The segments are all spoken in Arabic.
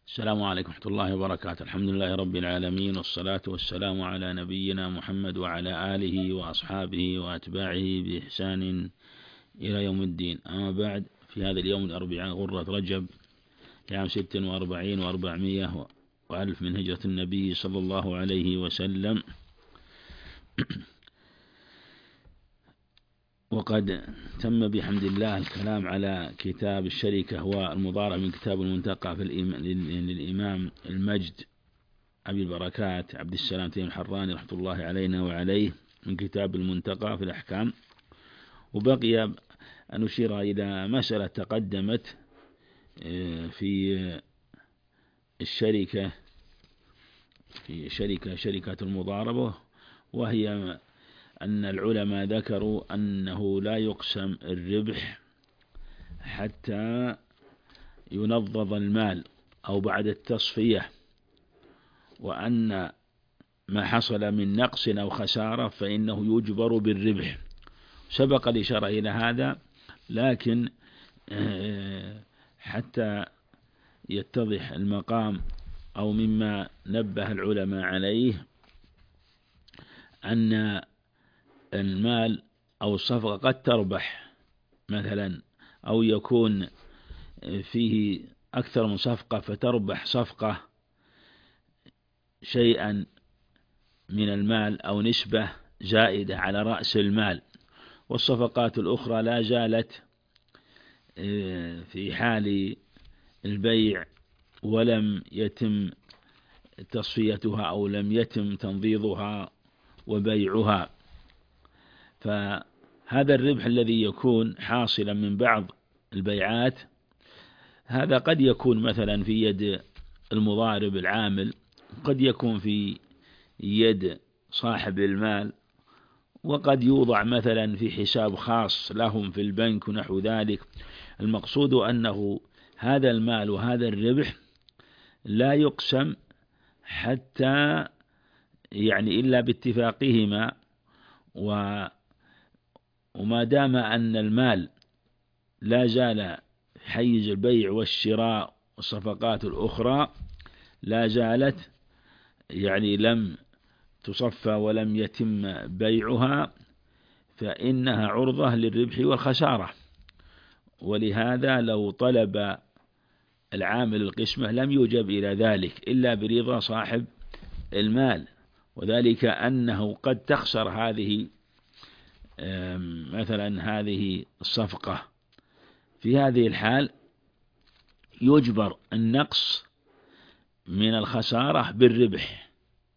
السلام عليكم ورحمة الله وبركاته. الحمد لله رب العالمين، والصلاة والسلام على نبينا محمد وعلى آله وأصحابه وأتباعه بإحسان إلى يوم الدين. أما بعد، في هذا اليوم الأربعاء غرة رجب لعام 46 و400 وألف من هجرة النبي صلى الله عليه وسلم، وقد تم بحمد الله الكلام على كتاب الشركة والمضاربة من كتاب المنتقى للإمام المجد أبي البركات عبد السلام تيمية الحراني رحمة الله علينا وعليه من كتاب المنتقى في الأحكام. وبقي أن نشير إلى مسألة تقدمت في الشركة شركة المضاربة، وهي أن العلماء ذكروا أنه لا يقسم الربح حتى ينضض المال أو بعد التصفية، وأن ما حصل من نقص أو خسارة فإنه يجبر بالربح. سبق الإشارة إلى هذا، لكن حتى يتضح المقام أو مما نبه العلماء عليه أن المال أو الصفقة قد تربح مثلا، أو يكون فيه أكثر من صفقة فتربح صفقة شيئا من المال أو نسبة زائدة على رأس المال، والصفقات الأخرى لا زالت في حال البيع ولم يتم تصفيتها أو لم يتم تنضيضها وبيعها. فهذا الربح الذي يكون حاصلا من بعض البيعات، هذا قد يكون مثلا في يد المضارب العامل، قد يكون في يد صاحب المال، وقد يوضع مثلا في حساب خاص لهم في البنك ونحو ذلك. المقصود أنه هذا المال وهذا الربح لا يقسم حتى إلا باتفاقهما، وما دام أن المال لا زال حيز البيع والشراء والصفقات الأخرى لا زالت لم تصفى ولم يتم بيعها، فإنها عرضة للربح والخسارة. ولهذا لو طلب العامل القسمة لم يوجب إلى ذلك إلا برضا صاحب المال، وذلك أنه قد تخسر هذه مثلا هذه الصفقة. في هذه الحال يجبر النقص من الخسارة بالربح،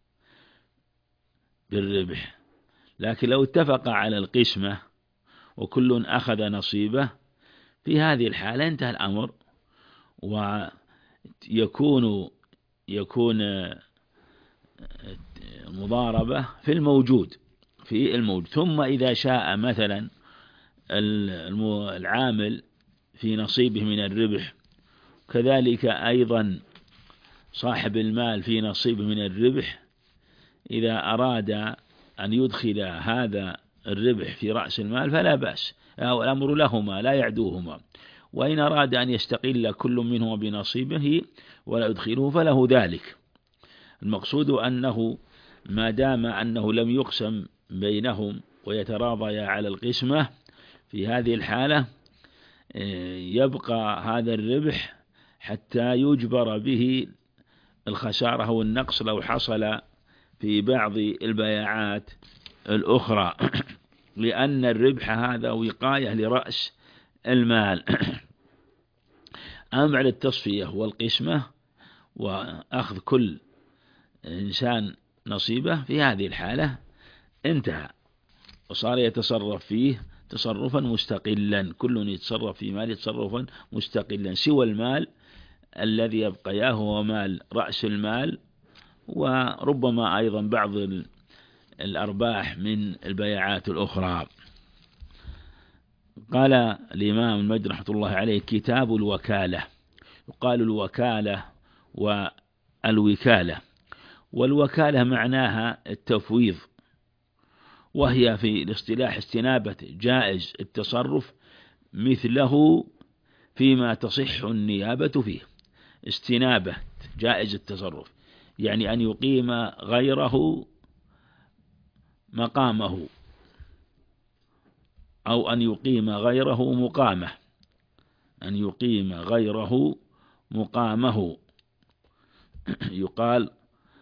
لكن لو اتفق على القسمة وكل أخذ نصيبه، في هذه الحالة انتهى الأمر، ويكون المضاربة في الموجود ثم إذا شاء مثلا العامل في نصيبه من الربح، كذلك أيضا صاحب المال في نصيبه من الربح، إذا أراد أن يدخل هذا الربح في رأس المال فلا بأس، الأمر لهما لا يعدوهما. وإن أراد أن يستقل كل منهما بنصيبه ولا يدخله فله ذلك. المقصود أنه ما دام أنه لم يقسم بينهم ويتراضيا على القسمة، في هذه الحالة يبقى هذا الربح حتى يجبر به الخسارة والنقص لو حصل في بعض البيعات الأخرى، لأن الربح هذا وقاية لرأس المال. أما على التصفية والقسمة وأخذ كل إنسان نصيبه، في هذه الحالة انتهى وصار يتصرف فيه تصرفا مستقلا، كل يتصرف في مال تصرفا مستقلا، سوى المال الذي يبقى هو مال رأس المال، وربما أيضا بعض الأرباح من البيعات الأخرى. قال الإمام المجد رحمة الله عليه: كتاب الوكالة. يقال الوكالة والوكالة، والوكالة معناها التفويض، وهي في الاصطلاح استنابة جائز التصرف مثله فيما تصح النيابة فيه. استنابة جائز التصرف، يعني أن يقيم غيره مقامه، أو أن يقيم غيره مقامه، أن يقيم غيره مقامه. يقال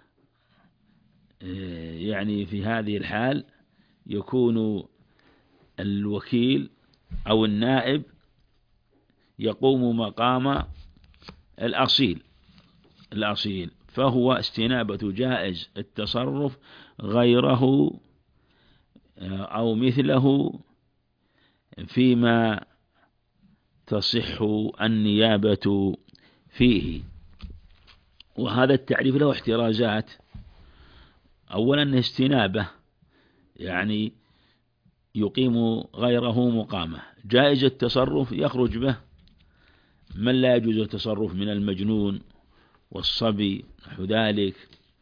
يعني في هذه الحال يكون الوكيل أو النائب يقوم مقام الأصيل، فهو استنابة جائز التصرف غيره أو مثله فيما تصح النيابة فيه. وهذا التعريف له احترازات. أولا استنابة، يعني يقيم غيره مقامه. جائز التصرف يخرج به من لا يجوز التصرف من المجنون والصبي نحو ذلك.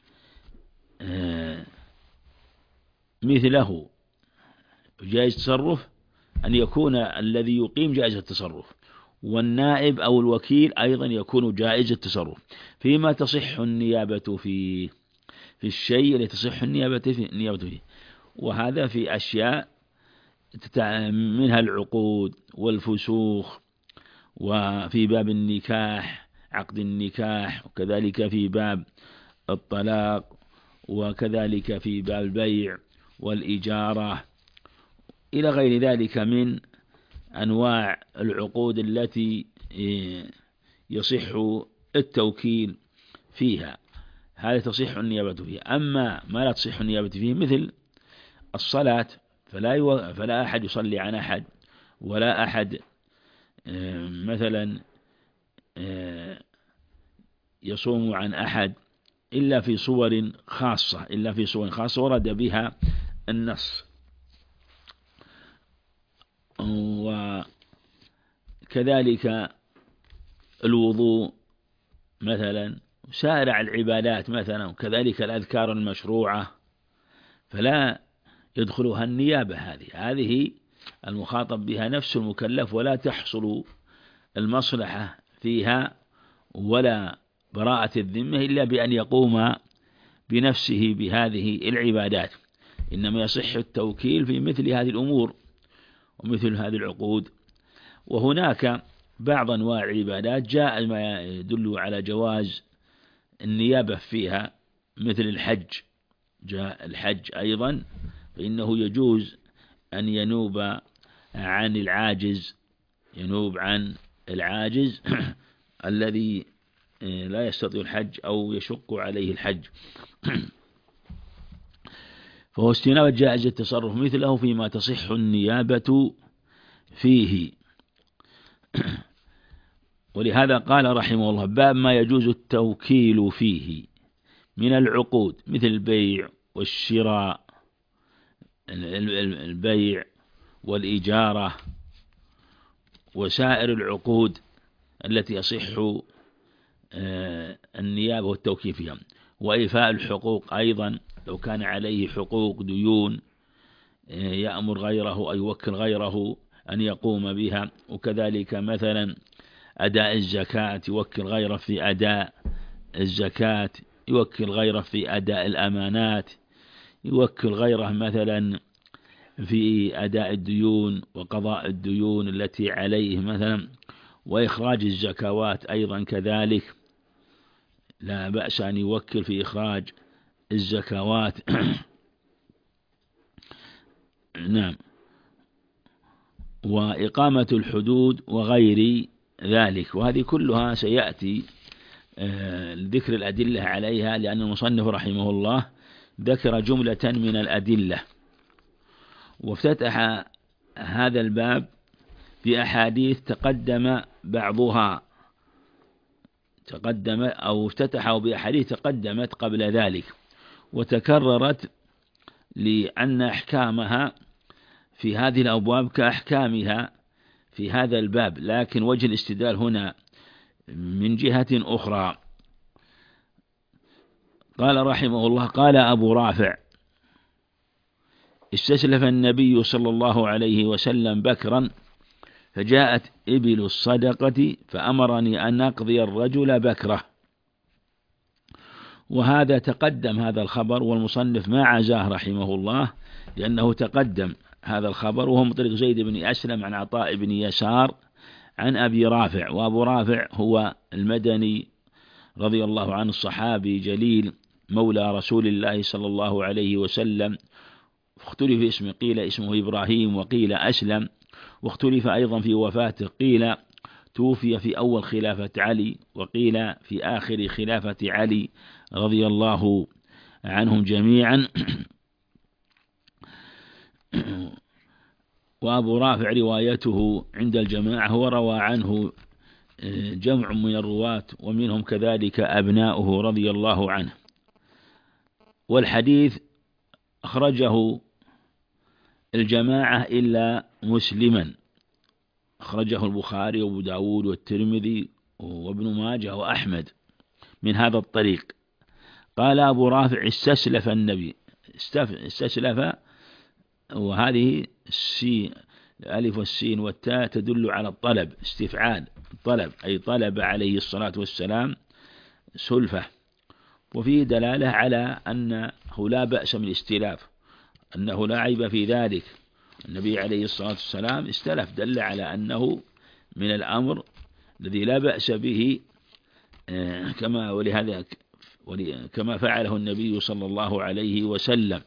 مثله جائز التصرف أن يكون الذي يقيم جائز التصرف، والنائب أو الوكيل أيضا يكون جائز التصرف فيما تصح النيابة فيه، في الشيء الذي تصح النيابة فيه. وهذا في أشياء منها العقود والفسوخ، وفي باب النكاح عقد النكاح، وكذلك في باب الطلاق، وكذلك في باب البيع والإجارة، إلى غير ذلك من أنواع العقود التي يصح التوكيل فيها، هذا تصح النيابة فيه. أما ما لا تصح النيابة فيه مثل الصلاة فلا أحد يصلي عن أحد، ولا أحد مثلا يصوم عن أحد إلا في صور خاصة ورد بها النص. وكذلك الوضوء مثلا، سائر العبادات مثلا، وكذلك الأذكار المشروعة فلا يدخلها النيابة. هذه المخاطب بها نفس المكلف، ولا تحصل المصلحة فيها ولا براءة الذمة إلا بأن يقوم بنفسه بهذه العبادات. إنما يصح التوكيل في مثل هذه الأمور ومثل هذه العقود. وهناك بعض أنواع العبادات جاء ما يدل على جواز النيابة فيها، مثل الحج. جاء الحج أيضا فإنه يجوز أن ينوب عن العاجز الذي لا يستطيع الحج أو يشق عليه الحج. فهو استنابة جائز التصرف مثله فيما تصح النيابة فيه. ولهذا قال رحمه الله: باب ما يجوز التوكيل فيه من العقود، مثل البيع والشراء، البيع والإجارة، وسائر العقود التي يصح النيابة والتوكيل فيها. وإيفاء الحقوق أيضا، لو كان عليه حقوق ديون يأمر غيره أو يوكل غيره أن يقوم بها. وكذلك مثلا أداء الزكاة، يوكل غيره في أداء الزكاة، يوكل غيره في أداء الأمانات، يوكل غيره مثلا في أداء الديون وقضاء الديون التي عليه مثلا، وإخراج الزكوات أيضا كذلك لا بأس أن يوكل في إخراج الزكوات. نعم. وإقامة الحدود وغير ذلك، وهذه كلها سيأتي ذكر الأدلة عليها، لأن المصنف رحمه الله ذكر جملة من الأدلة، وافتتح هذا الباب بأحاديث تقدم بعضها، افتتحه بأحاديث تقدمت قبل ذلك وتكررت، لأن أحكامها في هذه الأبواب كأحكامها في هذا الباب، لكن وجه الاستدلال هنا من جهة أخرى. قال رحمه الله: قال أبو رافع: استسلف النبي صلى الله عليه وسلم بكرا، فجاءت إبل الصدقة فأمرني أن أقضي الرجل بكره. وهذا تقدم هذا الخبر، والمصنف ما عزاه رحمه الله لأنه تقدم هذا الخبر، وهو من طريق زيد بن أسلم عن عطاء بن يسار عن أبي رافع. وأبو رافع هو المدني رضي الله عنه، الصحابي جليل مولى رسول الله صلى الله عليه وسلم. اختلف في اسمه، قيل اسمه إبراهيم وقيل أسلم، واختلف أيضا في وفاته، قيل توفي في أول خلافة علي وقيل في آخر خلافة علي رضي الله عنهم جميعا. وأبو رافع روايته عند الجماعة، وروى عنه جمع من الرواة ومنهم كذلك أبناؤه رضي الله عنه. والحديث أخرجه الجماعة إلا مسلما، أخرجه البخاري وأبو داود والترمذي وابن ماجه وأحمد من هذا الطريق. قال أبو رافع استسلف النبي، استسلف، وهذه السين الألف والسين والتاء تدل على الطلب، استفعال طلب، أي طلب عليه الصلاة والسلام سلفة. وفيه دلالة على أنه لا بأس من الاستلاف، أنه لا عيب في ذلك. النبي عليه الصلاة والسلام استلف، دل على أنه من الأمر الذي لا بأس به، كما فعله النبي صلى الله عليه وسلم.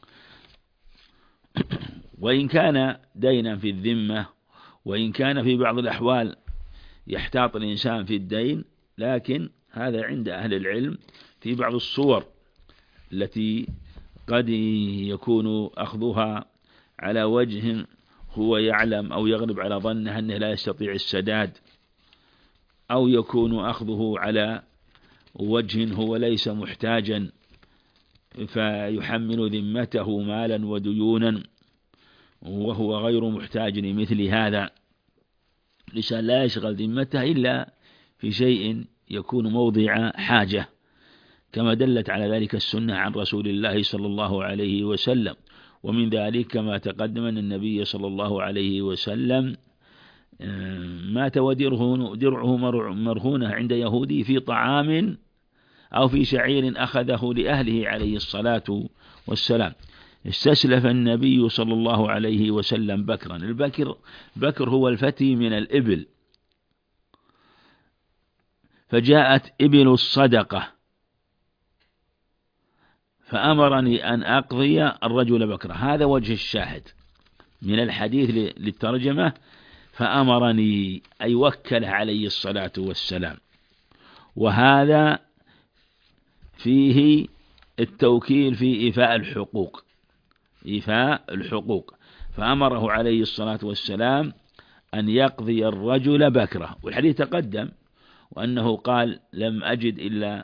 وإن كان دينا في الذمة، وإن كان في بعض الأحوال يحتاط الإنسان في الدين، لكن هذا عند أهل العلم في بعض الصور التي قد يكون أخذها على وجه هو يعلم أو يغلب على ظنه أنه لا يستطيع السداد، أو يكون أخذه على وجه هو ليس محتاجا فيحمل ذمته مالا وديونا وهو غير محتاج لمثل هذا. الإنسان لا يشغل ذمته إلا في شيء يكون موضع حاجة، كما دلت على ذلك السنة عن رسول الله صلى الله عليه وسلم. ومن ذلك كما تقدم أن النبي صلى الله عليه وسلم مات ودرعه مرهونة عند يهودي في طعام أو في شعير أخذه لأهله عليه الصلاة والسلام. استسلف النبي صلى الله عليه وسلم بكرا. بكر هو الفتي من الإبل، فجاءت إبل الصدقة فأمرني أن أقضي الرجل بكرة. هذا وجه الشاهد من الحديث للترجمة، فأمرني أي وكله عليه الصلاة والسلام. وهذا فيه التوكيل في إيفاء الحقوق، فأمره عليه الصلاة والسلام أن يقضي الرجل بكرة. والحديث تقدم وأنه قال لم أجد إلا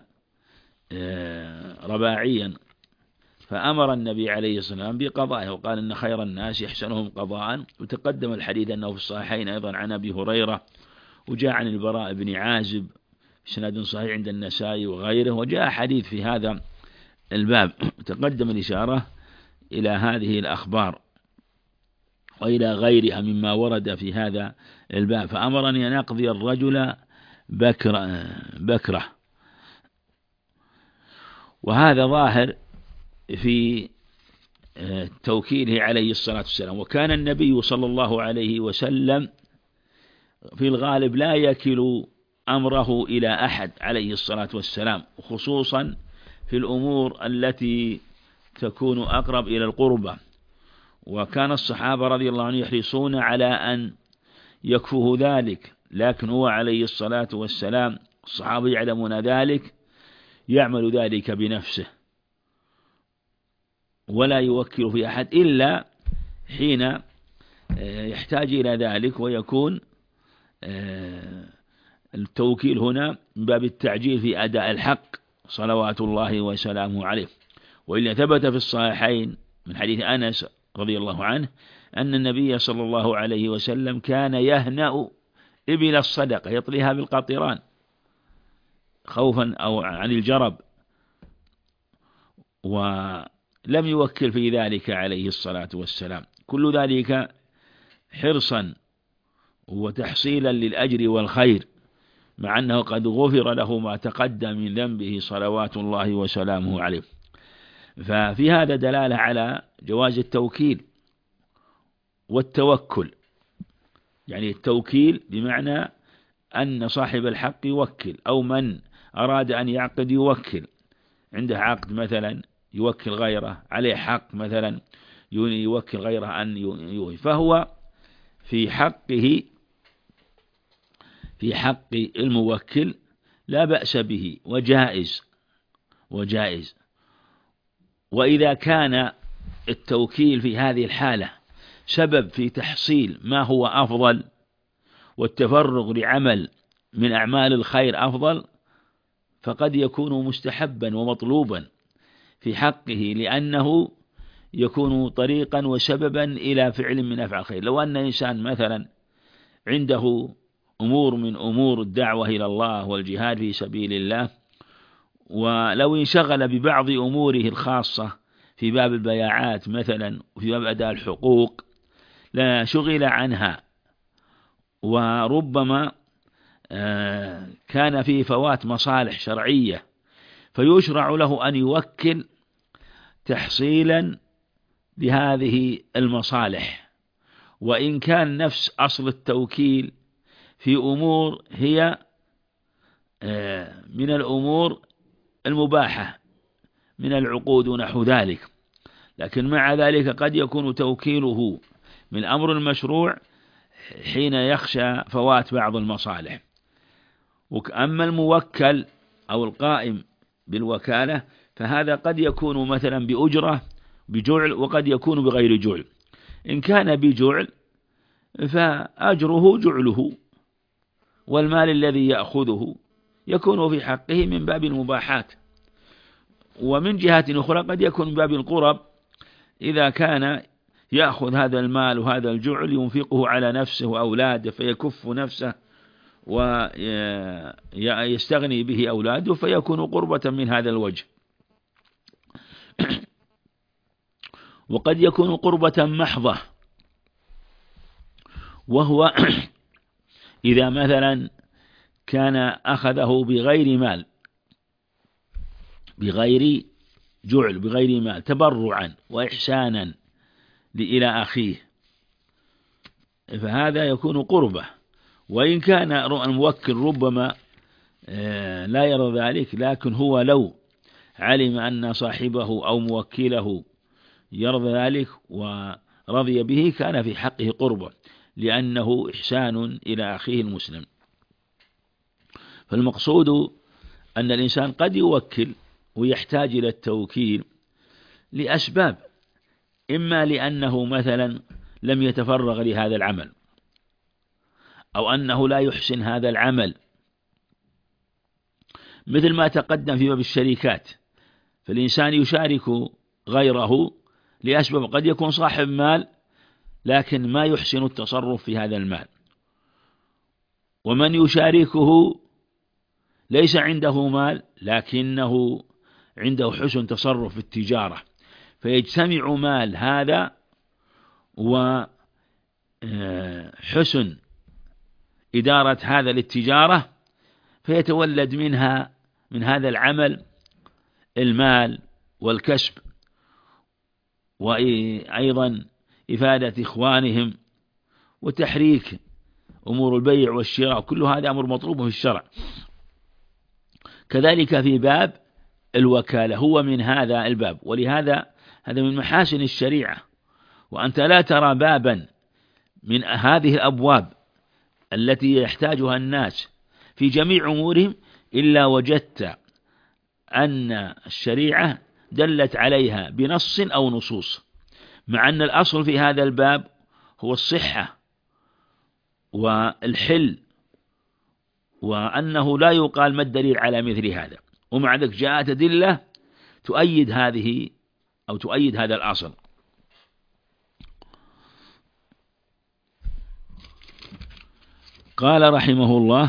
رباعيا، فأمر النبي عليه الصلاة والسلام بقضائه، وقال إن خير الناس يحسنهم قضاء. وتقدم الحديث أنه في الصحيحين أيضا عن أبي هريرة، وجاء عن البراء بن عازب بسند صحيح عند النسائي وغيره، وجاء حديث في هذا الباب. تقدم الإشارة إلى هذه الأخبار وإلى غيرها مما ورد في هذا الباب. فأمرني أن أقضي الرجل بكرة، وهذا ظاهر في توكيله عليه الصلاة والسلام. وكان النبي صلى الله عليه وسلم في الغالب لا يكل أمره إلى أحد عليه الصلاة والسلام، خصوصا في الأمور التي تكون أقرب إلى القربة. وكان الصحابة رضي الله عنهم يحرصون على أن يكفوا ذلك، لكن هو عليه الصلاة والسلام الصحابة يعلمون ذلك، يعمل ذلك بنفسه ولا يوكل في أحد إلا حين يحتاج إلى ذلك، ويكون التوكيل هنا من باب التعجيل في أداء الحق صلوات الله وسلامه عليه. وإلا ثبت في الصحيحين من حديث أنس رضي الله عنه أن النبي صلى الله عليه وسلم كان يهنأ إبل الصدقة، يطليها بالقطران خوفا أو عن الجرب، ولم يوكل في ذلك عليه الصلاة والسلام. كل ذلك حرصا وتحصيلا للأجر والخير مع أنه قد غفر له ما تقدم من ذنبه صلوات الله وسلامه عليه. ففي هذا دلالة على جواز التوكيل والتوكل، يعني التوكيل بمعنى أن صاحب الحق يوكل، أو من أراد أن يعقد يوكل، عنده عقد مثلا يوكل غيره، عليه حق مثلا يوكل غيره أن يوفي، فهو في حق الموكل لا بأس به وجائز. وإذا كان التوكيل في هذه الحالة سبب في تحصيل ما هو أفضل، والتفرغ لعمل من أعمال الخير أفضل، فقد يكون مستحبا ومطلوبا في حقه، لأنه يكون طريقا وسببا إلى فعل من أفعال الخير. لو أن إنسان مثلا عنده أمور من أمور الدعوة إلى الله والجهاد في سبيل الله، ولو انشغل ببعض أموره الخاصة في باب البياعات مثلا وفي باب أداء الحقوق لا شغل عنها، وربما كان فيه فوات مصالح شرعية، فيشرع له أن يوكل تحصيلا لهذه المصالح، وإن كان نفس أصل التوكيل في أمور هي من الأمور المباحة من العقود ونحو ذلك، لكن مع ذلك قد يكون توكيله من أمر المشروع حين يخشى فوات بعض المصالح. أما الموكل أو القائم بالوكالة فهذا قد يكون مثلا بأجرة بجعل، وقد يكون بغير جعل. إن كان بجعل فأجره جعله، والمال الذي يأخذه يكون في حقه من باب المباحات. ومن جهة أخرى قد يكون من باب القرب، إذا كان يأخذ هذا المال وهذا الجعل ينفقه على نفسه وأولاده فيكف نفسه ويستغني به أولاده، فيكون قربة من هذا الوجه. وقد يكون قربة محضة، وهو إذا مثلا كان أخذه بغير مال، بغير جعل، بغير مال، تبرعا وإحسانا إلى أخيه، فهذا يكون قربة. وإن كان الموكل ربما لا يرى ذلك، لكن هو لو علم أن صاحبه أو موكله يرضى ذلك ورضي به كان في حقه قربة، لأنه إحسان إلى أخيه المسلم. فالمقصود أن الإنسان قد يوكل ويحتاج إلى التوكيل لأسباب، إما لأنه مثلا لم يتفرغ لهذا العمل، أو أنه لا يحسن هذا العمل، مثل ما تقدم في باب الشركات، فالإنسان يشارك غيره لأسباب، قد يكون صاحب مال لكن ما يحسن التصرف في هذا المال، ومن يشاركه ليس عنده مال لكنه عنده حسن تصرف في التجارة، فيجتمع مال هذا وحسن إدارة هذا للتجارة، فيتولد منها من هذا العمل المال والكسب، وأيضا إفادة إخوانهم وتحريك أمور البيع والشراء، كل هذا أمر مطلوب في الشرع. كذلك في باب الوكالة هو من هذا الباب، ولهذا هذا من محاسن الشريعة. وأنت لا ترى بابا من هذه الأبواب التي يحتاجها الناس في جميع أمورهم إلا وجدت أن الشريعة دلت عليها بنص أو نصوص، مع أن الأصل في هذا الباب هو الصحة والحل، وأنه لا يقال ما الدليل على مثل هذا، ومع ذلك جاءت أدلة تؤيد هذه أو تؤيد هذا الأصل. قال رحمه الله: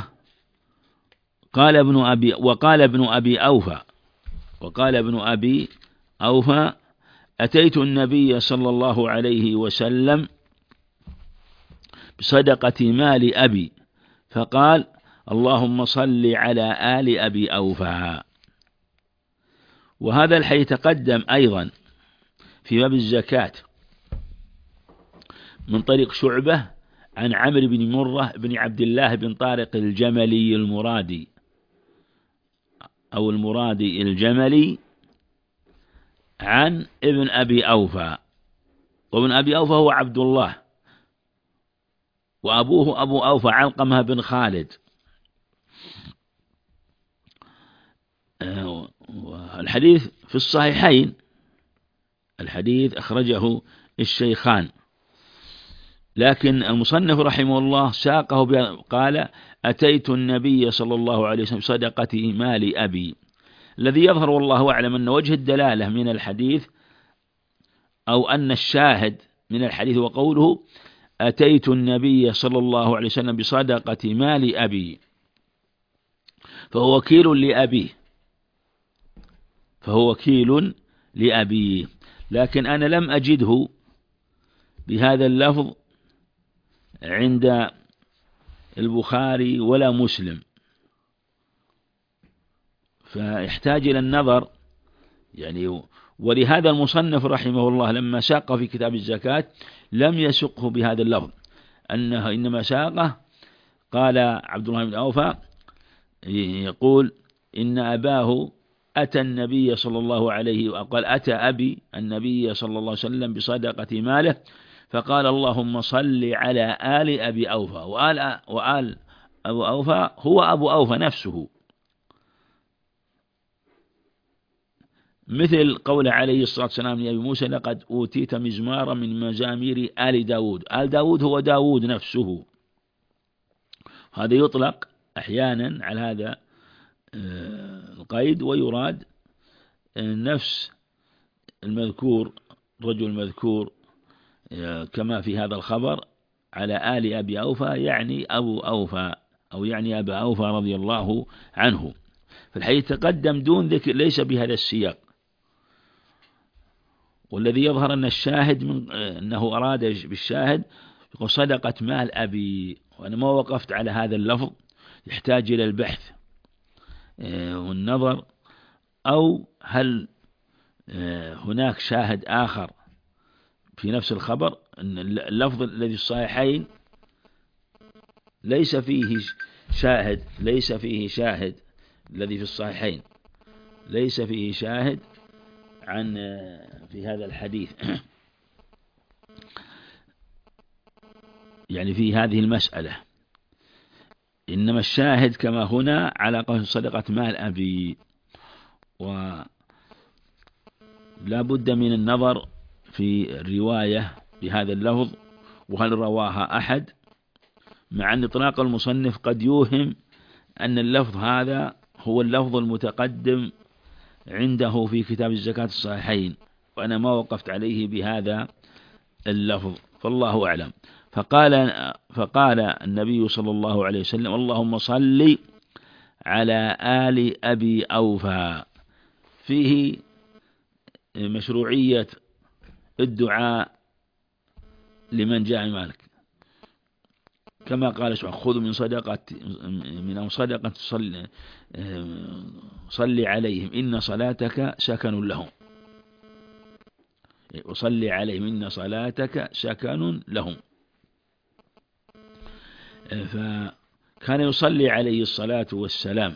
وقال ابن أبي أوفى أتيت النبي صلى الله عليه وسلم بصدقة مال أبي فقال: اللهم صل على آل أبي أوفى. وهذا الحديث تقدم أيضا في باب الزكاة من طريق شعبة عن عمرو بن مرة بن عبد الله بن طارق الجملي المرادي أو المرادي الجملي عن ابن أبي أوفى، وابن أبي أوفى هو عبد الله، وأبوه أبو أوفى علقمة بن خالد. الحديث في الصحيحين، الحديث أخرجه الشيخان، لكن المصنف رحمه الله ساقه قال: أتيت النبي صلى الله عليه وسلم صدقة مال أبي. الذي يظهر والله أعلم أن وجه الدلالة من الحديث أو أن الشاهد من الحديث وقوله أتيت النبي صلى الله عليه وسلم بصدقة مال أبي، فهو وكيل لأبيه، فهو وكيل لأبيه. لكن أنا لم أجده بهذا اللفظ عند البخاري ولا مسلم، فيحتاج إلى النظر يعني. ولهذا المصنف رحمه الله لما ساقه في كتاب الزكاة لم يسقه بهذا اللفظ، أنه إنما ساقه قال عبد الله بن أوفى يقول إن أباه أتى النبي صلى الله عليه وقال أتى أبي النبي صلى الله عليه وسلم بصدقة ماله، فقال اللهم صل على آل أبي أوفى. وآل أبو أوفى هو أبو أوفى نفسه، مثل قول عليه الصلاة والسلام لأبي موسى لقد أوتيت مزمارا من مزامير آل داود. آل داود هو داود نفسه. هذا يطلق أحيانا على هذا القيد، ويراد نفس المذكور، رجل المذكور كما في هذا الخبر على آل أبي أوفى، يعني أبو أوفى أو يعني أبا أوفى رضي الله عنه. فالحديث تقدم دون ذكر، ليس بهذا السياق. والذي يظهر أن الشاهد من أنه أراد بالشاهد صدقة مال أبي، وأنا ما وقفت على هذا اللفظ، يحتاج إلى البحث والنظر، أو هل هناك شاهد آخر في نفس الخبر. أن اللفظ الذي في الصحيحين ليس فيه شاهد الذي في الصحيحين ليس فيه شاهد عن في هذا الحديث يعني في هذه المسألة، إنما الشاهد كما هنا على قول صدقة مال أبي. ولا بد من النظر في الرواية بهذا اللفظ، وهل رواها أحد، مع أن إطلاق المصنف قد يوهم أن اللفظ هذا هو اللفظ المتقدم عنده في كتاب الزكاة الصحيحين، وأنا ما وقفت عليه بهذا اللفظ، فالله أعلم. فقال النبي صلى الله عليه وسلم اللهم صل على آل أبي أوفى، فيه مشروعية الدعاء لمن جاء مالك، كما قال سبحانه خذوا من صدقة صل عليهم إن صلاتك سكن لهم، وصل عليهم إن صلاتك سكن لهم. فكان يصلي عليه الصلاة والسلام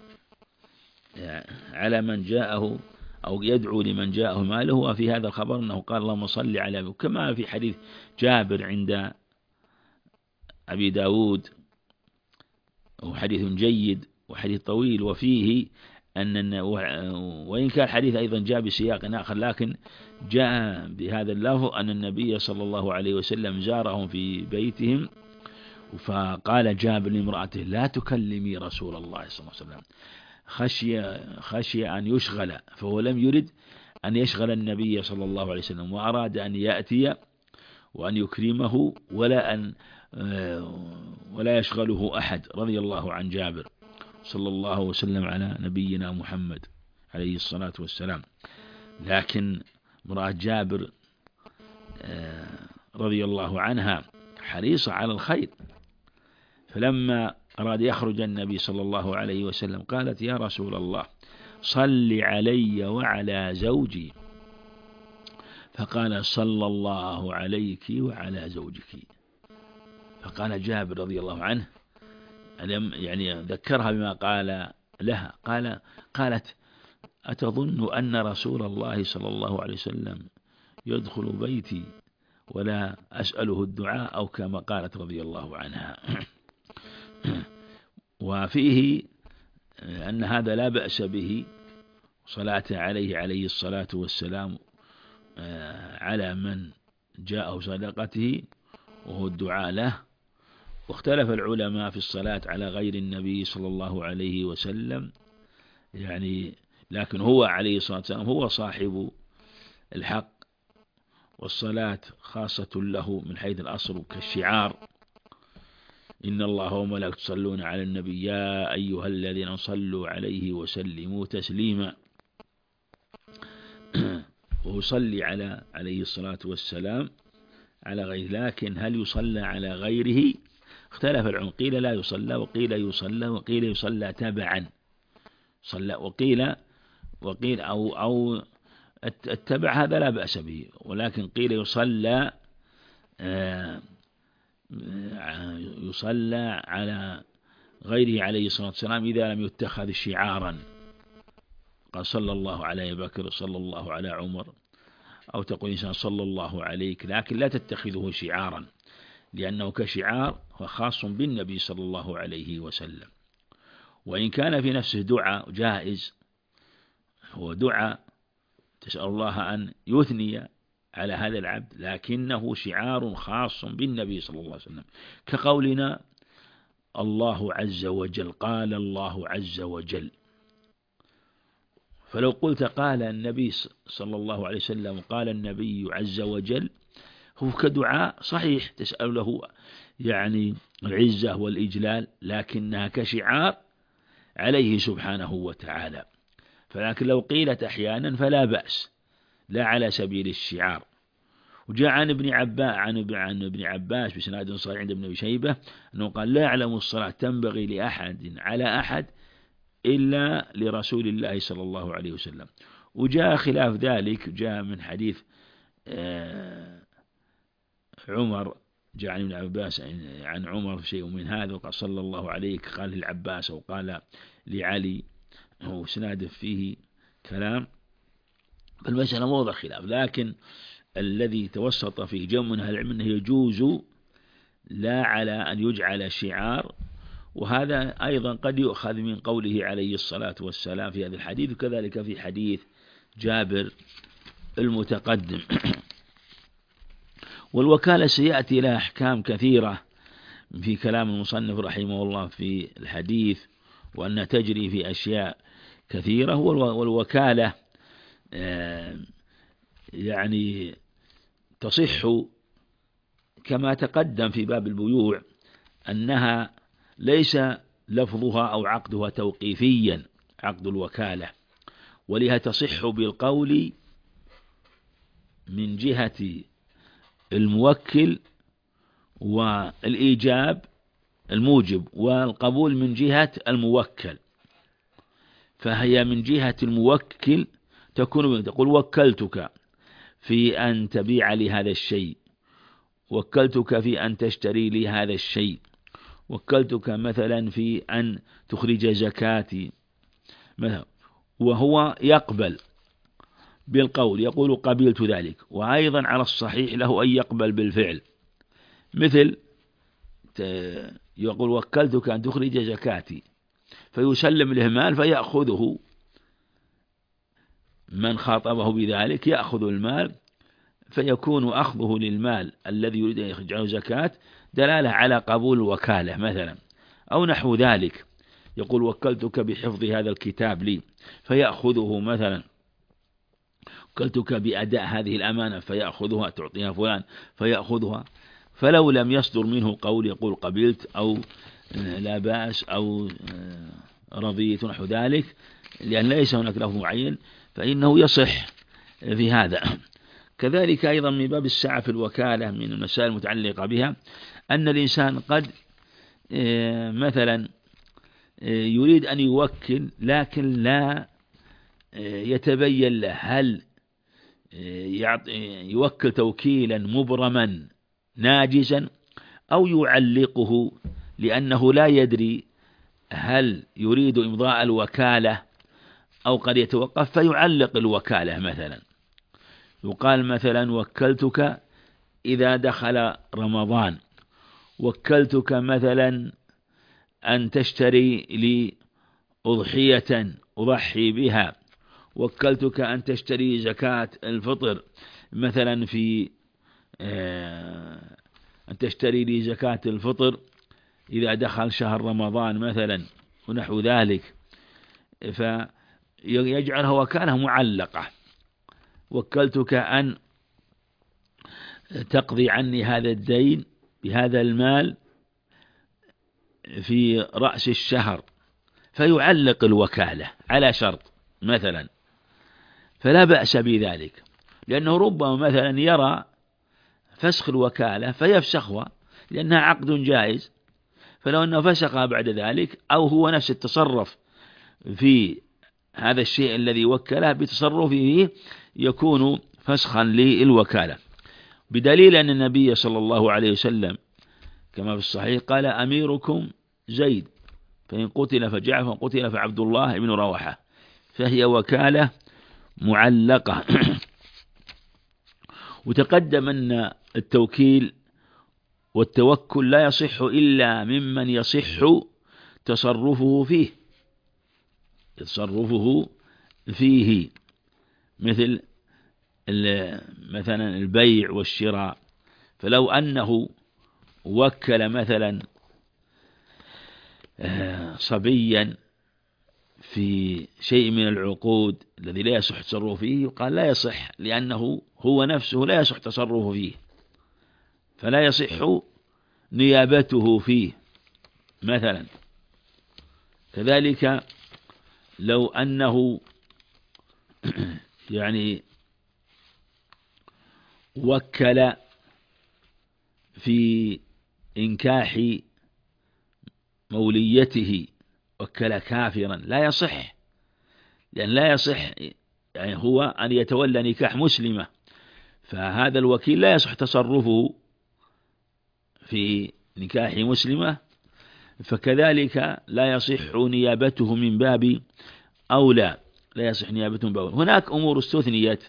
على من جاءه أو يدعو لمن جاءه ماله. وفي هذا الخبر أنه قال اللهم صل على أبي، كما في حديث جابر عند أبي داود، وحديث جيد وحديث طويل، وفيه وإن كان الحديث أيضا جاء بسياق آخر، لكن جاء بهذا اللفظ أن النبي صلى الله عليه وسلم زارهم في بيتهم، فقال جابر لامرأته لا تكلمي رسول الله صلى الله عليه وسلم، خشي أن يشغل، فهو لم يرد أن يشغل النبي صلى الله عليه وسلم، وأراد أن يأتي وأن يكرمه ولا يشغله أحد، رضي الله عن جابر صلى الله وسلم على نبينا محمد عليه الصلاة والسلام. لكن امرأة جابر رضي الله عنها حريصة على الخير، فلما أراد يخرج النبي صلى الله عليه وسلم قالت: يا رسول الله صل علي وعلى زوجي، فقال: صلى الله عليك وعلى زوجك. فقال جابر رضي الله عنه يعني ذكرها بما قال لها، قالت: أتظن أن رسول الله صلى الله عليه وسلم يدخل بيتي ولا أسأله الدعاء، أو كما قالت رضي الله عنها. وفيه أن هذا لا بأس به، صلاة عليه الصلاة والسلام على من جاءه صدقته وهو الدعاء له. واختلف العلماء في الصلاة على غير النبي صلى الله عليه وسلم، يعني لكن هو عليه الصلاة والسلام هو صاحب الحق، والصلاة خاصة له من حيث الأصل كالشعار: إن الله وملائكته يصلون على النبي يا أيها الذين صلوا عليه وسلموا تسليما. ويصلي عليه الصلاة والسلام على غيره، لكن هل يصلى على غيره؟ اختلف العلماء، قيل لا يصلى، وقيل يصلى، وقيل يصلى تبعا، وقيل أو التبع هذا لا بأس به، ولكن قيل يصلى على غيره عليه الصلاة والسلام إذا لم يتخذ شعارا، قال صلى الله على أبي بكر، صلى الله على عمر، أو تقول إنسان صلى الله عليك، لكن لا تتخذه شعارا، لأنه كشعار وخاص بالنبي صلى الله عليه وسلم. وإن كان في نفسه دعاء جائز، هو دعاء تسأل الله أن يثني على هذا العبد، لكنه شعار خاص بالنبي صلى الله عليه وسلم، كقولنا الله عز وجل، قال الله عز وجل. فلو قلت قال النبي صلى الله عليه وسلم، قال النبي عز وجل، هو كدعاء صحيح تسأل له يعني العزة والإجلال، لكنها كشعار عليه سبحانه وتعالى. فلكن لو قيلت أحيانا فلا بأس، لا على سبيل الشعار. وجاء عن ابن عباس بسناد صحيح عند ابن أبي شيبة أنه قال: لا أعلم الصلاة تنبغي لأحد على أحد إلا لرسول الله صلى الله عليه وسلم. وجاء خلاف ذلك، جاء من حديث عمر، جاء عن ابن عباس عن عمر شيء من هذا، وقال صلى الله عليك، قال للعباس أو قال لعلي، هو سناد فيه كلام، فالمسألة موضع خلاف. لكن الذي توسط فيه جمع من أهل العلم أنه يجوز لا على أن يجعل شعار، وهذا أيضا قد يؤخذ من قوله عليه الصلاة والسلام في هذا الحديث، وكذلك في حديث جابر المتقدم. والوكالة سيأتي لها أحكام كثيرة في كلام المصنف رحمه الله في الحديث، وأنها تجري في أشياء كثيرة. والوكالة يعني تصح كما تقدم في باب البيوع، أنها ليس لفظها أو عقدها توقيفيا، عقد الوكالة، ولها تصح بالقول من جهة الموكل، والإيجاب الموجب، والقبول من جهة الموكل. فهي من جهة الموكل تقول وكلتك في أن تبيع لي هذا الشيء، وكلتك في أن تشتري لي هذا الشيء، وكلتك مثلا في أن تخرج زكاتي مثلا، وهو يقبل بالقول، يقول قبلت ذلك. وأيضا على الصحيح له أن يقبل بالفعل، مثل يقول وكلتك أن تخرج زكاتي، فيسلم له مال فيأخذه، من خاطبه بذلك يأخذ المال، فيكون أخذه للمال الذي يريد أن يخرجه زكاة دلالة على قبول الوكالة مثلا، أو نحو ذلك. يقول وكلتك بحفظ هذا الكتاب لي، فيأخذه مثلا، وكلتك بأداء هذه الأمانة، فيأخذها، تعطيها فلان فيأخذها. فلو لم يصدر منه قول يقول قبلت أو لا بأس أو رضيت نحو ذلك، لأن ليس هناك لفظ معين، فإنه يصح في هذا. كذلك أيضا من باب السعة في الوكالة من المسائل المتعلقة بها، أن الإنسان قد مثلا يريد أن يوكل لكن لا يتبين له هل يوكل توكيلا مبرما ناجزا أو يعلقه، لأنه لا يدري هل يريد إمضاء الوكالة أو قد يتوقف فيعلق الوكالة. مثلا يقال مثلا وكلتك إذا دخل رمضان، وكلتك مثلا أن تشتري لي أضحية أضحي بها، وكلتك أن تشتري زكاة الفطر مثلا في أن تشتري لي زكاة الفطر إذا دخل شهر رمضان مثلا ونحو ذلك، فيجعلها وكالة معلقة. وكلتك أن تقضي عني هذا الدين بهذا المال في رأس الشهر، فيعلق الوكالة على شرط مثلا، فلا بأس بذلك، لأنه ربما مثلا يرى فسخ الوكالة فيفسخها لأنها عقد جائز، فلو أنه فسخها بعد ذلك أو هو نفسه التصرف في هذا الشيء الذي وكله بتصرفه يكون فسخا للوكالة، بدليل أن النبي صلى الله عليه وسلم كما في الصحيح قال أميركم زيد فإن قتل فجعفر، فإن قتل فعبد الله بن رواحة، فهي وكالة معلقة. وتقدم أن التوكيل والتوكل لا يصح إلا ممن يصح تصرفه فيه مثل مثلا البيع والشراء، فلو أنه وكل مثلا صبيا في شيء من العقود الذي لا يصح تصرفه فيه، يقال لا يصح لأنه هو نفسه لا يصح تصرفه فيه، فلا يصح نيابته فيه مثلا. كذلك لو أنه يعني وكل في إنكاح موليته، وكل كافرا، لا يصح، لأن لا يصح يعني هو أن يتولى نكاح مسلمة، فهذا الوكيل لا يصح تصرفه في نكاح مسلمة، فكذلك لا يصح نيابته من باب أولى، لا يصح نيابته من باب أولى. هناك أمور استثنيت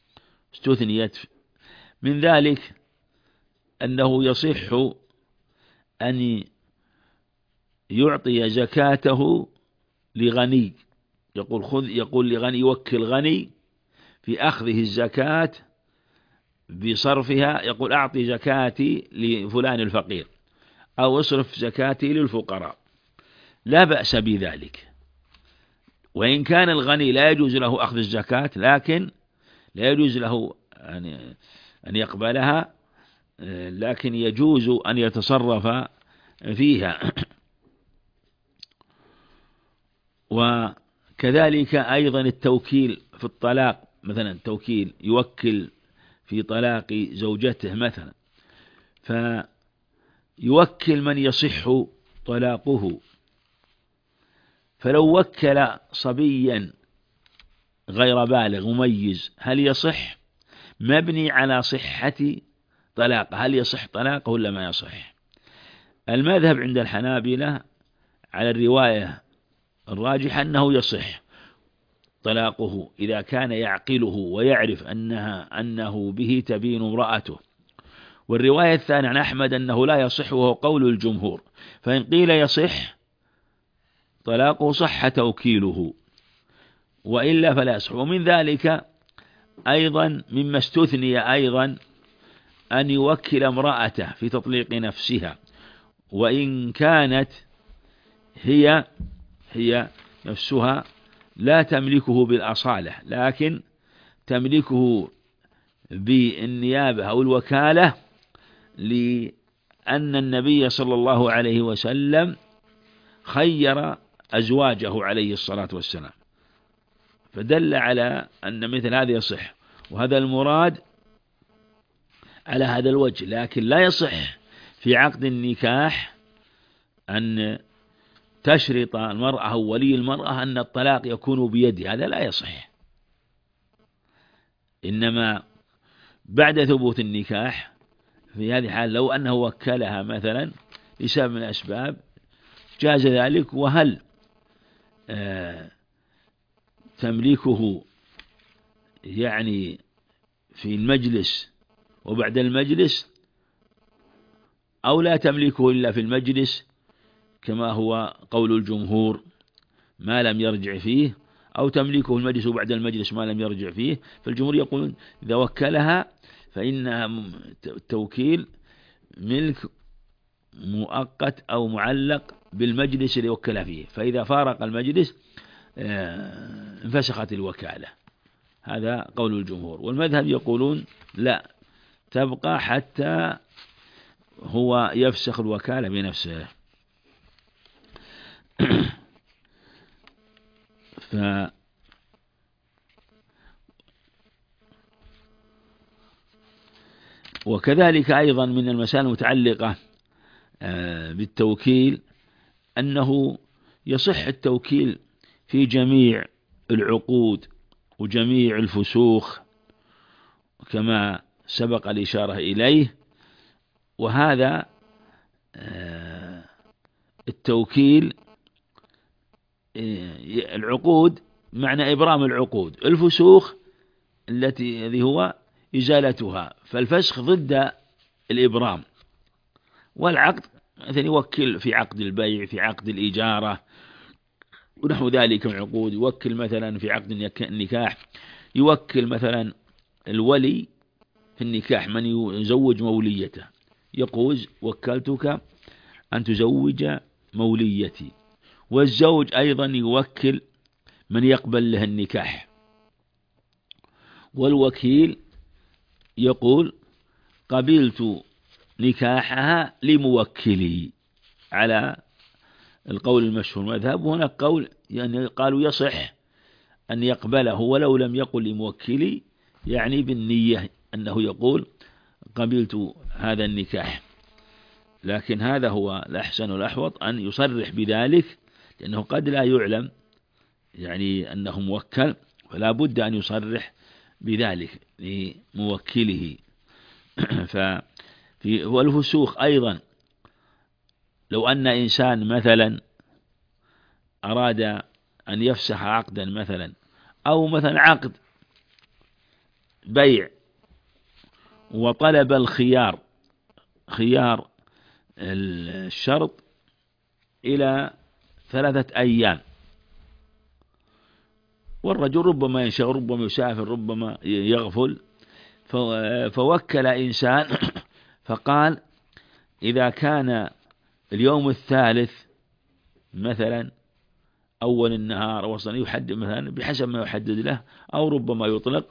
من ذلك أنه يصح أن يعطي زكاته لغني، يقول لغني يوكل غني في أخذه الزكاة بصرفها، يقول أعطي زكاتي لفلان الفقير أو اصرف زكاتي للفقراء، لا بأس بذلك، وإن كان الغني لا يجوز له أخذ الزكاة لكن لا يجوز له أن يقبلها، لكن يجوز أن يتصرف فيها. وكذلك أيضا التوكيل في الطلاق، مثلا التوكيل يوكل في طلاق زوجته مثلا، فيوكل من يصح طلاقه، فلو وكل صبيا غير بالغ مميز هل يصح؟ مبني على صحة طلاقه، هل يصح طلاقه ولا ما يصح؟ المذهب عند الحنابلة على الرواية الراجحة أنه يصح طلاقه إذا كان يعقله ويعرف أنه به تبين امرأته، والرواية الثانية عن أحمد أنه لا يصح وهو قول الجمهور، فإن قيل يصح طلاقه صح توكيله، وإلا فلا يصح. ومن ذلك أيضا مما استثني أيضا أن يوكل امرأته في تطليق نفسها، وإن كانت هي نفسها لا تملكه بالأصالة لكن تملكه بالنيابة أو الوكالة، لأن النبي صلى الله عليه وسلم خير أزواجه عليه الصلاة والسلام، فدل على أن مثل هذا يصح، وهذا المراد على هذا الوجه، لكن لا يصح في عقد النكاح أن تشرط المرأة أو ولي المرأة أن الطلاق يكون بيده، هذا لا يصح. إنما بعد ثبوت النكاح في هذه الحال لو أنه وكلها مثلا لسبب من الأسباب جاز ذلك. وهل تمليكه يعني في المجلس وبعد المجلس، أو لا تملكه إلا في المجلس كما هو قول الجمهور ما لم يرجع فيه، أو تملكه المجلس وبعد المجلس ما لم يرجع فيه. فالجمهور يقولون إذا وكلها فإن التوكيل ملك مؤقت أو معلق بالمجلس اللي وكلها فيه، فإذا فارق المجلس انفسخت الوكالة. هذا قول الجمهور. والمذهب يقولون لا، تبقى حتى هو يفسخ الوكالة بنفسه. وكذلك أيضا من المسائل المتعلقة بالتوكيل أنه يصح التوكيل في جميع العقود وجميع الفسوخ كما سبق الإشارة إليه. وهذا التوكيل العقود معنى إبرام العقود، الفسوخ التي هو إزالتها، فالفسخ ضد الإبرام. والعقد مثلا يوكل في عقد البيع، في عقد الإجارة ونحو ذلك من عقود. يوكل مثلا في عقد النكاح، يوكل مثلا الولي في النكاح من يزوج موليته، يقول وكلتك أن تزوج موليتي. والزوج أيضا يوكل من يقبل له النكاح، والوكيل يقول قبلت نكاحها لموكلي على القول المشهور مذهب. هناك قول يعني قالوا يصح أن يقبله ولو لم يقل لموكلي، يعني بالنية أنه يقول قبلت هذا النكاح. لكن هذا هو الأحسن والأحوط أن يصرح بذلك، لأنه قد لا يعلم يعني أنه موكل، فلا بد أن يصرح بذلك لموكله. والفسوخ أيضا لو أن إنسان مثلا أراد أن يفسخ عقدا مثلا، أو مثلا عقد بيع وطلب الخيار، خيار الشرط إلى 3 أيام، والرجل ربما ينشغل، ربما يسافر، ربما يغفل، فوكل إنسان فقال إذا كان اليوم الثالث مثلا أول النهار وصل، يحدد مثلا بحسب ما يحدد له، أو ربما يطلق،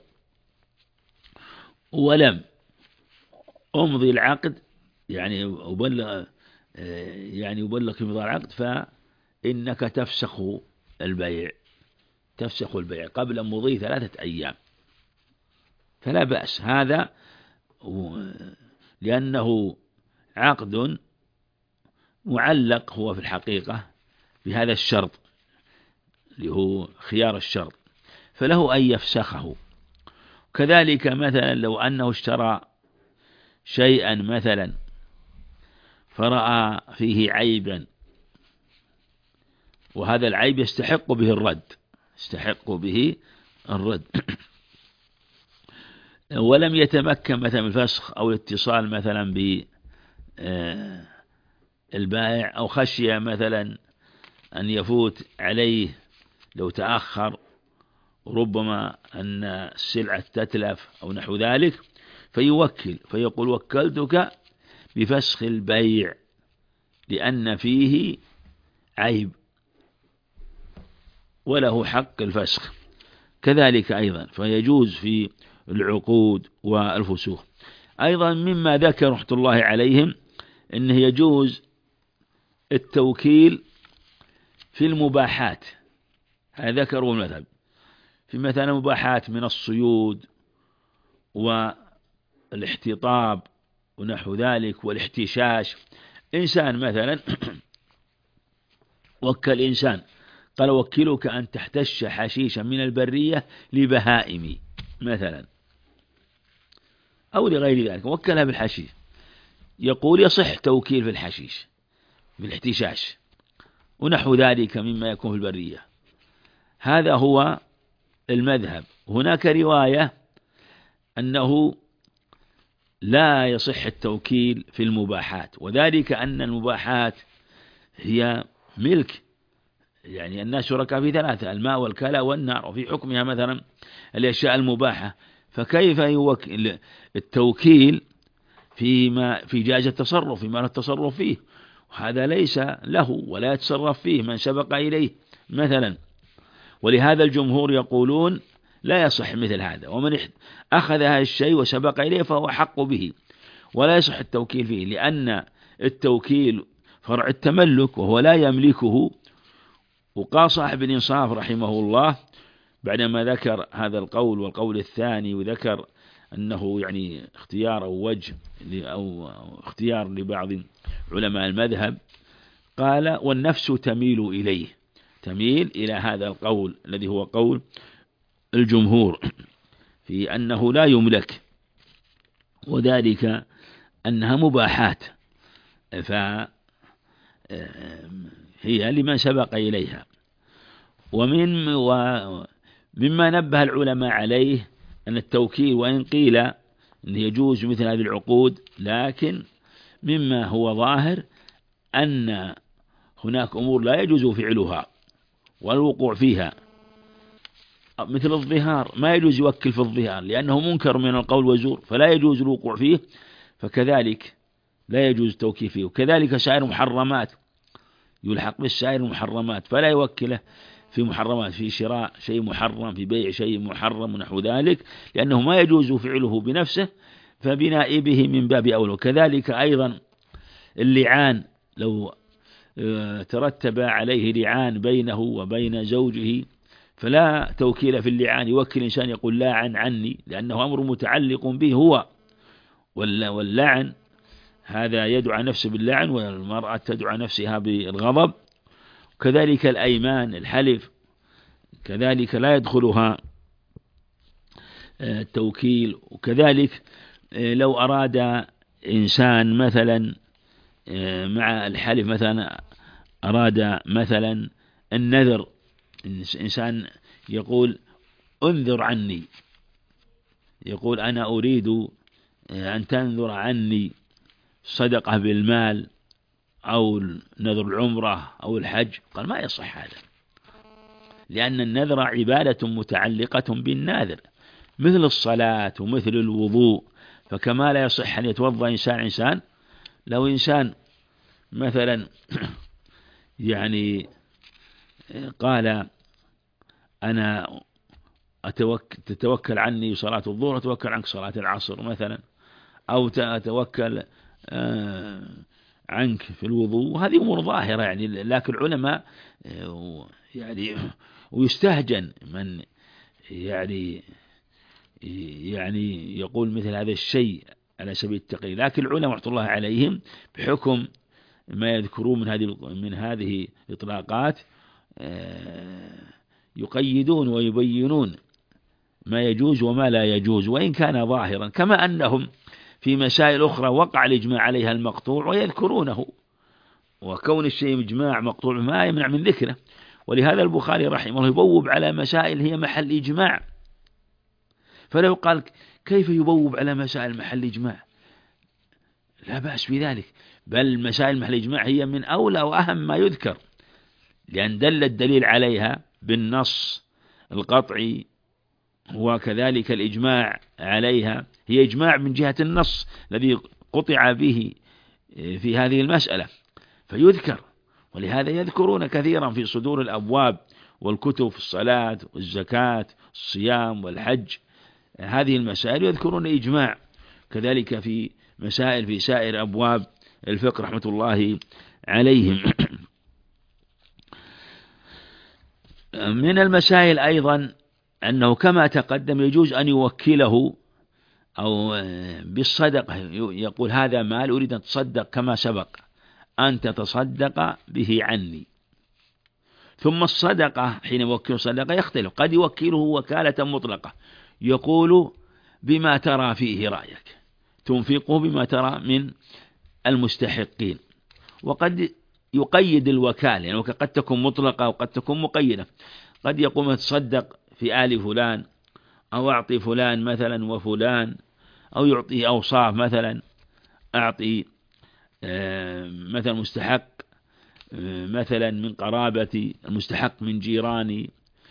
ولم أمضي العقد يعني أبلغ في مضى العقد، فإنك تفسخ البيع قبل مضي 3 أيام، فلا بأس هذا، لأنه عقد معلق هو في الحقيقة بهذا الشرط اللي هو خيار الشرط، فله أن يفسخه. كذلك مثلا لو أنه اشترى شيئا مثلا فرأى فيه عيبا، وهذا العيب يستحق به الرد ولم يتمكن مثلا من الفسخ أو الاتصال مثلا بالبائع، أو خشي مثلا أن يفوت عليه لو تأخر، ربما أن السلعة تتلف أو نحو ذلك، فيوكل فيقول وكلتك بفسخ البيع لأن فيه عيب وله حق الفسخ. كذلك أيضا فيجوز في العقود والفسوخ. أيضا مما ذكر رحمة الله عليهم أنه يجوز التوكيل في المباحات، هذا ذكروا المذهب في مثلا مباحات من الصيود والاحتطاب ونحو ذلك والاحتشاش. إنسان مثلا وكل إنسان قال وكلك أن تحتش حشيشا من البرية لبهائمي مثلا أو لغير ذلك، وكلها بالحشيش. يقول يصح توكيل في الحشيش بالاحتشاش ونحو ذلك مما يكون في البرية. هذا هو المذهب. هناك رواية أنه لا يصح التوكيل في المباحات، وذلك أن المباحات هي ملك، يعني الناس شركاء في ثلاثة: الماء والكلاء والنار، وفي حكمها مثلا الأشياء المباحة، فكيف يوكل التوكيل فيما في جائزة التصرف فيما لا التصرف فيه، وهذا ليس له ولا يتصرف فيه من سبق إليه مثلا. ولهذا الجمهور يقولون لا يصح مثل هذا، ومن أخذ هذا الشيء وسبق إليه فهو حق به، ولا يصح التوكيل فيه، لأن التوكيل فرع التملك وهو لا يملكه. وقال صاحب الإنصاف رحمه الله بعدما ذكر هذا القول والقول الثاني، وذكر أنه يعني اختيار أو وجه أو اختيار لبعض علماء المذهب، قال والنفس تميل إليه، تميل إلى هذا القول الذي هو قول الجمهور في أنه لا يملك، وذلك أنها مباحات فهي لمن سبق إليها. ومما نبه العلماء عليه أن التوكيل وإن قيل أنه يجوز مثل هذه العقود، لكن مما هو ظاهر أن هناك أمور لا يجوز فعلها والوقوع فيها، مثل الظهار ما يجوز يوكل في الظهار لأنه منكر من القول وزور فلا يجوز الوقوع فيه، فكذلك لا يجوز التوكيل فيه. وكذلك سائر محرمات يلحق بالسائر المحرمات فلا يوكله في محرمات، في شراء شيء محرم، في بيع شيء محرم ونحو ذلك، لأنه ما يجوز فعله بنفسه فبنائبه من باب أولى. وكذلك أيضا اللعان، لو ترتب عليه لعان بينه وبين زوجه فلا توكيل في اللعان، يوكل إنسان يقول لاعن عني، لأنه أمر متعلق به هو، واللعن هذا يدعى نفسه باللعن، والمرأة تدعى نفسها بالغضب. كذلك الأيمان، الحلف، كذلك لا يدخلها التوكيل. وكذلك لو أراد إنسان مثلا مع الحلف مثلا أراد مثلا النذر، إنسان يقول انذر عني، يقول أنا أريد أن تنذر عني صدقة بالمال أو نذر العمرة أو الحج، قال ما يصح هذا، لأن النذر عبادة متعلقة بالناذر مثل الصلاة ومثل الوضوء، فكما لا يصح أن يتوضأ إنسان لو إنسان مثلا يعني قال أنا تتوكل عني صلاة الظهر أتوكل عنك صلاة العصر مثلا، أو أتوكل عنك في الوضوء، هذه أمور ظاهرة يعني، لكن العلماء يعني ويستهجن من يعني يقول مثل هذا الشيء على سبيل التقليد، لكن العلماء رحمة الله عليهم بحكم ما يذكرون من هذه الإطلاقات يقيدون ويبينون ما يجوز وما لا يجوز وإن كان ظاهرا، كما أنهم في مسائل أخرى وقع الإجماع عليها المقطوع ويذكرونه، وكون الشيء إجماع مقطوع ما يمنع من ذكره. ولهذا البخاري رحمه الله يبوب على مسائل هي محل إجماع، فلو قال كيف يبوب على مسائل محل إجماع لا بأس بذلك، بل مسائل محل إجماع هي من أولى وأهم ما يذكر، لأن دل الدليل عليها بالنص القطعي، وكذلك الإجماع عليها هي إجماع من جهة النص الذي قطع به في هذه المسألة فيذكر. ولهذا يذكرون كثيرا في صدور الأبواب والكتب في الصلاة والزكاة الصيام والحج، هذه المسائل يذكرون إجماع، كذلك في مسائل في سائر أبواب الفقه رحمة الله عليهم. من المسائل أيضا أنه كما تقدم يجوز أن يوكله أو بالصدقة، يقول هذا مال أريد أن تصدق كما سبق أن تتصدق به عني، ثم الصدقة حين يوكل صدقة يختلف، قد يوكله وكالة مطلقة يقول بما ترى فيه رأيك، تنفقه بما ترى من المستحقين، وقد يقيد الوكالة، يعني قد تكون مطلقة وقد تكون مقيدة، قد يقوم يتصدق في آل فلان، أو أعطي فلان مثلا وفلان، أو يعطي أوصاف مثلا، أعطي مثلا مستحق مثلا من قرابتي، المستحق من جيراني،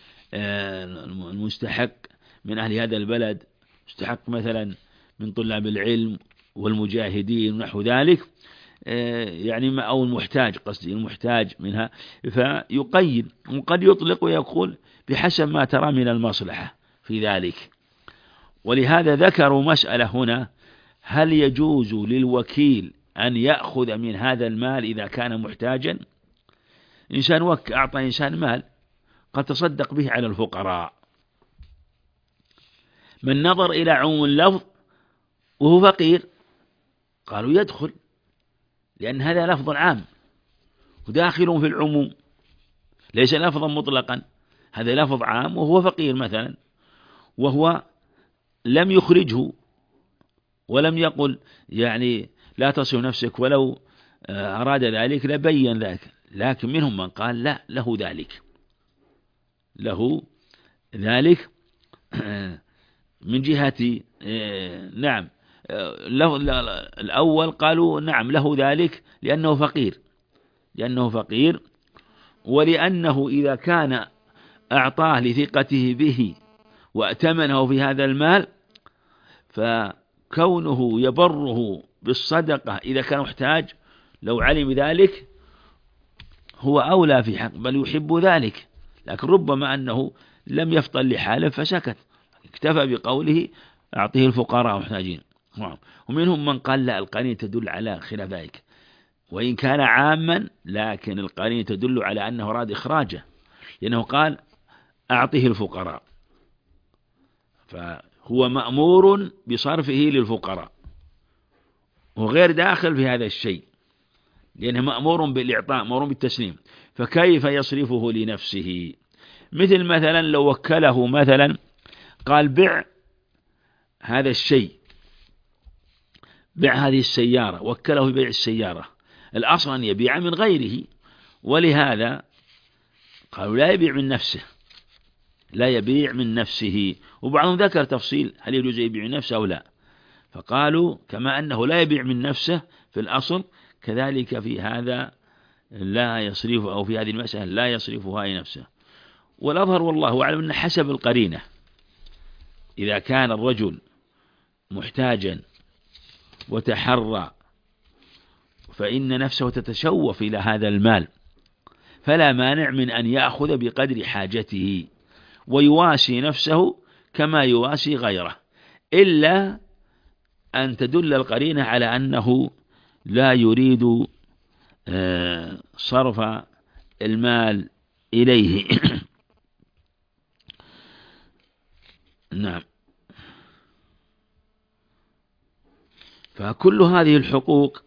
المستحق من أهل هذا البلد، مستحق مثلا من طلاب العلم والمجاهدين ونحو ذلك، يعني أو المحتاج، قصدي المحتاج منها، فيقيد. وقد يطلق ويقول بحسب ما ترى من المصلحة في ذلك. ولهذا ذكروا مسألة هنا: هل يجوز للوكيل أن يأخذ من هذا المال إذا كان محتاجا؟ إنسان أعطى إنسان مال قد تصدق به على الفقراء، من نظر إلى عموم اللفظ وهو فقير قالوا يدخل، لأن هذا لفظ عام وداخل في العموم، ليس لفظا مطلقا، هذا لفظ عام وهو فقير مثلا، وهو لم يخرجه ولم يقل يعني لا تصف نفسك، ولو أراد ذلك لبين ذلك، لكن منهم من قال لا، له ذلك من جهة نعم، الأول قالوا نعم له ذلك لأنه فقير، ولأنه إذا كان أعطاه لثقته به وأتمنه في هذا المال، فكونه يبره بالصدقة إذا كان محتاج لو علم ذلك هو أولى في حق، بل يحب ذلك، لكن ربما أنه لم يفطن لحاله فسكت، اكتفى بقوله أعطيه الفقراء محتاجين. ومنهم من قال لا، القرينة تدل على خلاف ذلك، وإن كان عاما لكن القرينة تدل على أنه أراد إخراجه، لأنه قال أعطيه الفقراء، فهو مأمور بصرفه للفقراء وغير داخل في هذا الشيء، لأنه مأمور بالإعطاء، مأمور بالتسليم، فكيف يصرفه لنفسه؟ مثلا لو وكله مثلا قال بع هذا الشيء، بع هذه السيارة، وكله ببيع السيارة، الأصل أن يبيع من غيره، ولهذا قالوا لا يبيع من نفسه. وبعضهم ذكر تفصيل هل يجوز يبيع من نفسه أو لا، فقالوا كما أنه لا يبيع من نفسه في الأصل، كذلك في هذا لا يصرف، أو في هذه المسألة لا يصرفها لنفسه. والأظهر والله أعلم أن حسب القرينة، إذا كان الرجل محتاجا وتحرى فإن نفسه تتشوف إلى هذا المال، فلا مانع من أن يأخذ بقدر حاجته ويواسي نفسه كما يواسي غيره، إلا أن تدل القرينة على أنه لا يريد صرف المال إليه. نعم. فكل هذه الحقوق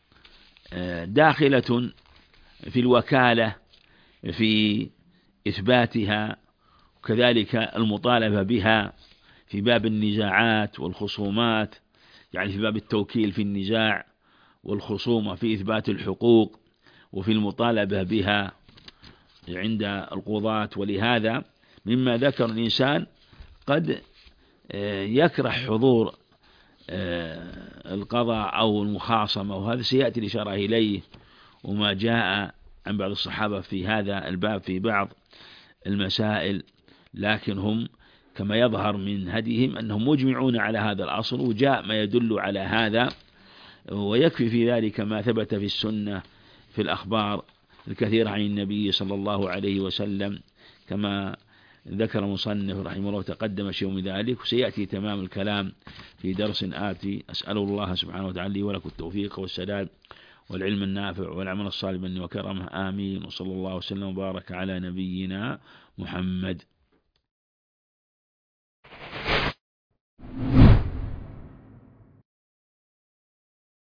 داخلة في الوكالة في إثباتها، وكذلك المطالبة بها في باب النزاعات والخصومات، يعني في باب التوكيل في النزاع والخصومة في إثبات الحقوق، وفي المطالبة بها عند القضاة. ولهذا مما ذكر الإنسان قد يكره حضور القضاء أو المخاصمة، وهذا سيأتي الإشارة إليه، وما جاء عن بعض الصحابة في هذا الباب في بعض المسائل، لكن هم كما يظهر من هديهم أنهم مجمعون على هذا الأصل، وجاء ما يدل على هذا، ويكفي في ذلك ما ثبت في السنة في الأخبار الكثيرة عن النبي صلى الله عليه وسلم، كما ذكر مصنف رحمه الله تقدم شيء من ذلك، وسيأتي تمام الكلام في درس آتي. أسأل الله سبحانه وتعالى لي ولكم التوفيق والسداد والعلم النافع والعمل الصالح مني وكرمه، آمين. وصلى الله وسلم وبارك على نبينا محمد.